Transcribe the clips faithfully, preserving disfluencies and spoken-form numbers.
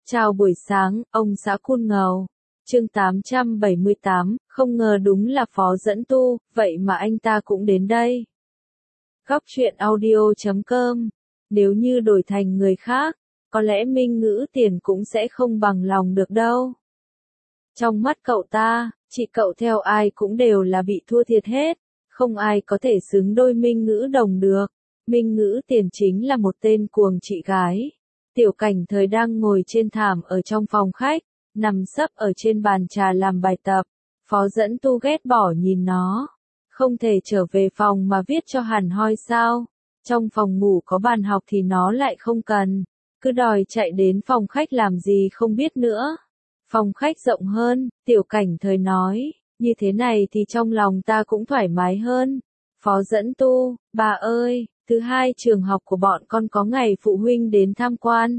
Chào buổi sáng, ông xã Cun Ngầu. Chương tám trăm bảy mươi tám, không ngờ đúng là Phó Dẫn Tu, vậy mà anh ta cũng đến đây. Góc truyện audio chấm com. Nếu như đổi thành người khác, có lẽ Minh Ngữ Tiền cũng sẽ không bằng lòng được đâu. Trong mắt cậu ta, chị cậu theo ai cũng đều là bị thua thiệt hết, không ai có thể xứng đôi Minh Ngữ Đồng được. Minh Ngữ Tiền chính là một tên cuồng chị gái. Tiểu Cảnh Thời đang ngồi trên thảm ở trong phòng khách, nằm sấp ở trên bàn trà làm bài tập. Phó Dẫn Tu ghét bỏ nhìn nó. Không thể trở về phòng mà viết cho hẳn hoi sao? Trong phòng ngủ có bàn học thì nó lại không cần. Cứ đòi chạy đến phòng khách làm gì không biết nữa. Phòng khách rộng hơn, Tiểu Cảnh Thời nói, như thế này thì trong lòng ta cũng thoải mái hơn. Phó Dẫn Tu, bà ơi, thứ hai trường học của bọn con có ngày phụ huynh đến tham quan.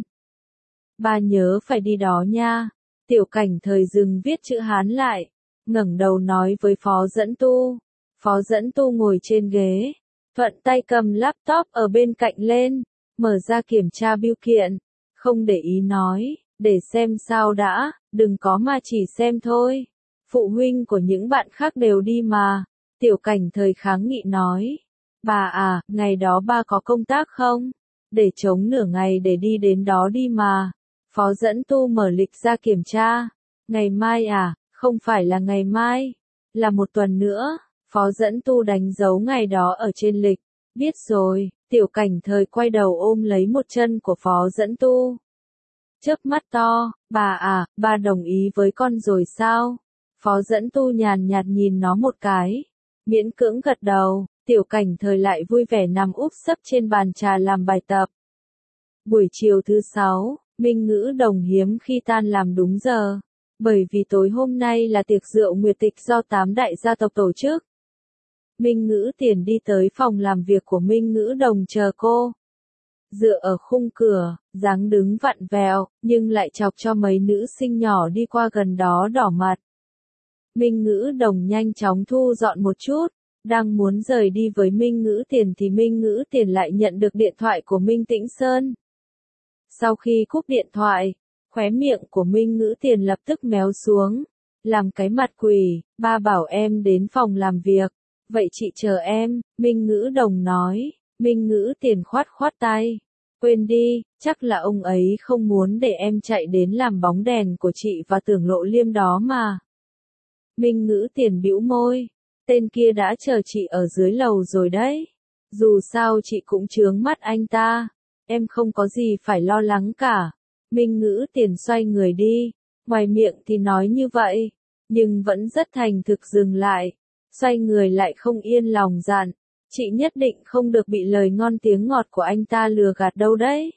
Bà nhớ phải đi đó nha. Tiểu Cảnh Thời dừng viết chữ Hán lại, ngẩng đầu nói với Phó Dẫn Tu. Phó Dẫn Tu ngồi trên ghế, thuận tay cầm laptop ở bên cạnh lên, mở ra kiểm tra bưu kiện, không để ý nói, để xem sao đã, đừng có mà chỉ xem thôi. Phụ huynh của những bạn khác đều đi mà. Tiểu Cảnh Thời kháng nghị nói. Bà à, ngày đó ba có công tác không? Để trống nửa ngày để đi đến đó đi mà. Phó Dẫn Tu mở lịch ra kiểm tra. Ngày mai à, không phải là ngày mai, là một tuần nữa. Phó Dẫn Tu đánh dấu ngày đó ở trên lịch. Biết rồi, Tiểu Cảnh Thời quay đầu ôm lấy một chân của Phó Dẫn Tu. Chớp mắt to, bà à, ba đồng ý với con rồi sao? Phó Dẫn Tu nhàn nhạt nhìn nó một cái. Miễn cưỡng gật đầu. Tiểu Cảnh Thời lại vui vẻ nằm úp sấp trên bàn trà làm bài tập. Buổi chiều thứ sáu, Minh Ngữ Đồng hiếm khi tan làm đúng giờ, bởi vì tối hôm nay là tiệc rượu nguyệt tịch do tám đại gia tộc tổ chức. Minh Ngữ Tiền đi tới phòng làm việc của Minh Ngữ Đồng chờ cô. Dựa ở khung cửa, dáng đứng vặn vẹo, nhưng lại chọc cho mấy nữ sinh nhỏ đi qua gần đó đỏ mặt. Minh Ngữ Đồng nhanh chóng thu dọn một chút. Đang muốn rời đi với Minh Ngữ Tiền thì Minh Ngữ Tiền lại nhận được điện thoại của Minh Tĩnh Sơn. Sau khi cúp điện thoại, khóe miệng của Minh Ngữ Tiền lập tức méo xuống, làm cái mặt quỷ, ba bảo em đến phòng làm việc, vậy chị chờ em, Minh Ngữ Đồng nói. Minh Ngữ Tiền khoát khoát tay, quên đi, chắc là ông ấy không muốn để em chạy đến làm bóng đèn của chị và Tưởng Lộ Liêm đó mà. Minh Ngữ Tiền bĩu môi. Tên kia đã chờ chị ở dưới lầu rồi đấy. Dù sao chị cũng chướng mắt anh ta. Em không có gì phải lo lắng cả. Minh Ngữ Tiền xoay người đi. Ngoài miệng thì nói như vậy, nhưng vẫn rất thành thực dừng lại. Xoay người lại không yên lòng dặn. Chị nhất định không được bị lời ngon tiếng ngọt của anh ta lừa gạt đâu đấy.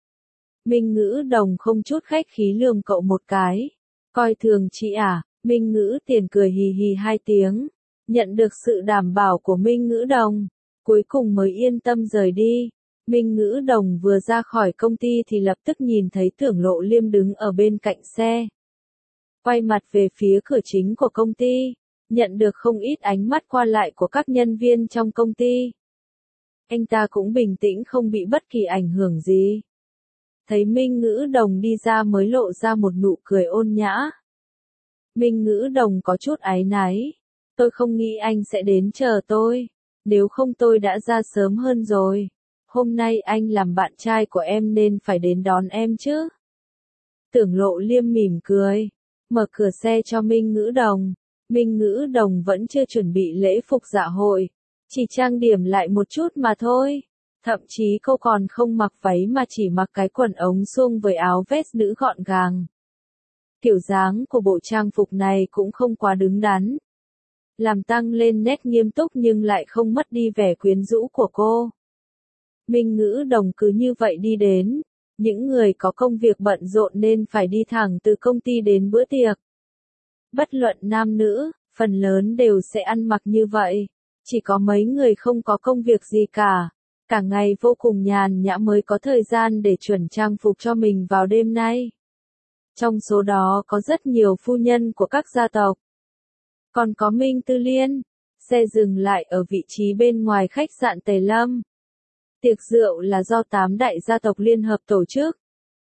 Minh Ngữ Đồng không chút khách khí lườm cậu một cái. Coi thường chị à? Minh Ngữ Tiền cười hì hì hai tiếng. Nhận được sự đảm bảo của Minh Ngữ Đồng, cuối cùng mới yên tâm rời đi. Minh Ngữ Đồng vừa ra khỏi công ty thì lập tức nhìn thấy Tưởng Lộ Liêm đứng ở bên cạnh xe. Quay mặt về phía cửa chính của công ty, nhận được không ít ánh mắt qua lại của các nhân viên trong công ty. Anh ta cũng bình tĩnh không bị bất kỳ ảnh hưởng gì. Thấy Minh Ngữ Đồng đi ra mới lộ ra một nụ cười ôn nhã. Minh Ngữ Đồng có chút áy náy. Tôi không nghĩ anh sẽ đến chờ tôi. Nếu không tôi đã ra sớm hơn rồi. Hôm nay anh làm bạn trai của em nên phải đến đón em chứ. Tưởng Lộ Liêm mỉm cười. Mở cửa xe cho Minh Ngữ Đồng. Minh Ngữ Đồng vẫn chưa chuẩn bị lễ phục dạ hội. Chỉ trang điểm lại một chút mà thôi. Thậm chí cô còn không mặc váy mà chỉ mặc cái quần ống suông với áo vest nữ gọn gàng. Kiểu dáng của bộ trang phục này cũng không quá đứng đắn. Làm tăng lên nét nghiêm túc nhưng lại không mất đi vẻ quyến rũ của cô. Minh Ngữ Đồng cứ như vậy đi đến. Những người có công việc bận rộn nên phải đi thẳng từ công ty đến bữa tiệc. Bất luận nam nữ, phần lớn đều sẽ ăn mặc như vậy. Chỉ có mấy người không có công việc gì cả. Cả ngày vô cùng nhàn nhã mới có thời gian để chuẩn trang phục cho mình vào đêm nay. Trong số đó có rất nhiều phu nhân của các gia tộc. Còn có Minh Tư Liên. Xe dừng lại ở vị trí bên ngoài khách sạn Tề Lâm. Tiệc rượu là do tám đại gia tộc liên hợp tổ chức.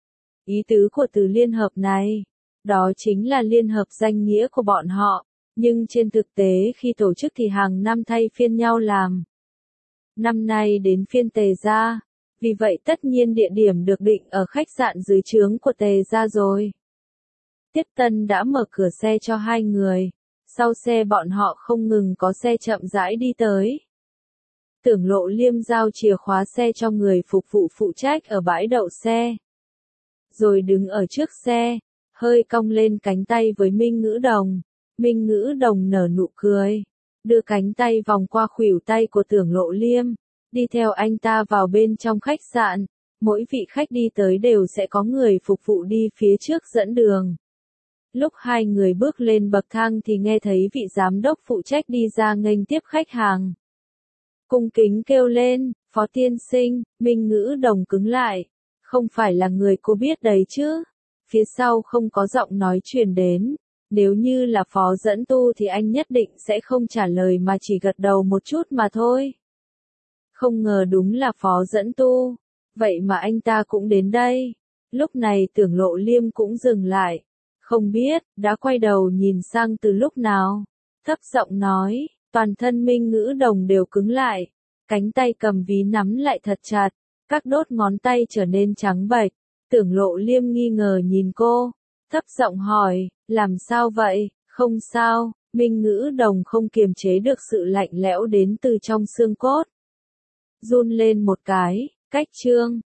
Ý tứ của từ liên hợp này, đó chính là liên hợp danh nghĩa của bọn họ, nhưng trên thực tế khi tổ chức thì hàng năm thay phiên nhau làm. Năm nay đến phiên Tề gia, vì vậy tất nhiên địa điểm được định ở khách sạn dưới trướng của Tề gia rồi. Tiết Tân đã mở cửa xe cho hai người, sau xe bọn họ không ngừng có xe chậm rãi đi tới. Tưởng Lộ Liêm giao chìa khóa xe cho người phục vụ phụ trách ở bãi đậu xe. Rồi đứng ở trước xe, hơi cong lên cánh tay với Minh Ngữ Đồng. Minh Ngữ Đồng nở nụ cười, đưa cánh tay vòng qua khuỷu tay của Tưởng Lộ Liêm, đi theo anh ta vào bên trong khách sạn. Mỗi vị khách đi tới đều sẽ có người phục vụ đi phía trước dẫn đường. Lúc hai người bước lên bậc thang thì nghe thấy vị giám đốc phụ trách đi ra nghênh tiếp khách hàng. Cung kính kêu lên, Phó tiên sinh. Minh Ngữ Đồng cứng lại, không phải là người cô biết đấy chứ. Phía sau không có giọng nói truyền đến, nếu như là Phó dẫn tu thì anh nhất định sẽ không trả lời mà chỉ gật đầu một chút mà thôi. Không ngờ đúng là Phó dẫn tu, vậy mà anh ta cũng đến đây. Lúc này Tưởng Lộ Liêm cũng dừng lại, không biết, đã quay đầu nhìn sang từ lúc nào. Thấp giọng nói, toàn thân Minh Ngữ Đồng đều cứng lại, cánh tay cầm ví nắm lại thật chặt, các đốt ngón tay trở nên trắng bệch. Tưởng Lộ Liêm nghi ngờ nhìn cô, thấp giọng hỏi, làm sao vậy? Không sao. Minh Ngữ Đồng không kiềm chế được sự lạnh lẽo đến từ trong xương cốt. Run lên một cái, cách chương.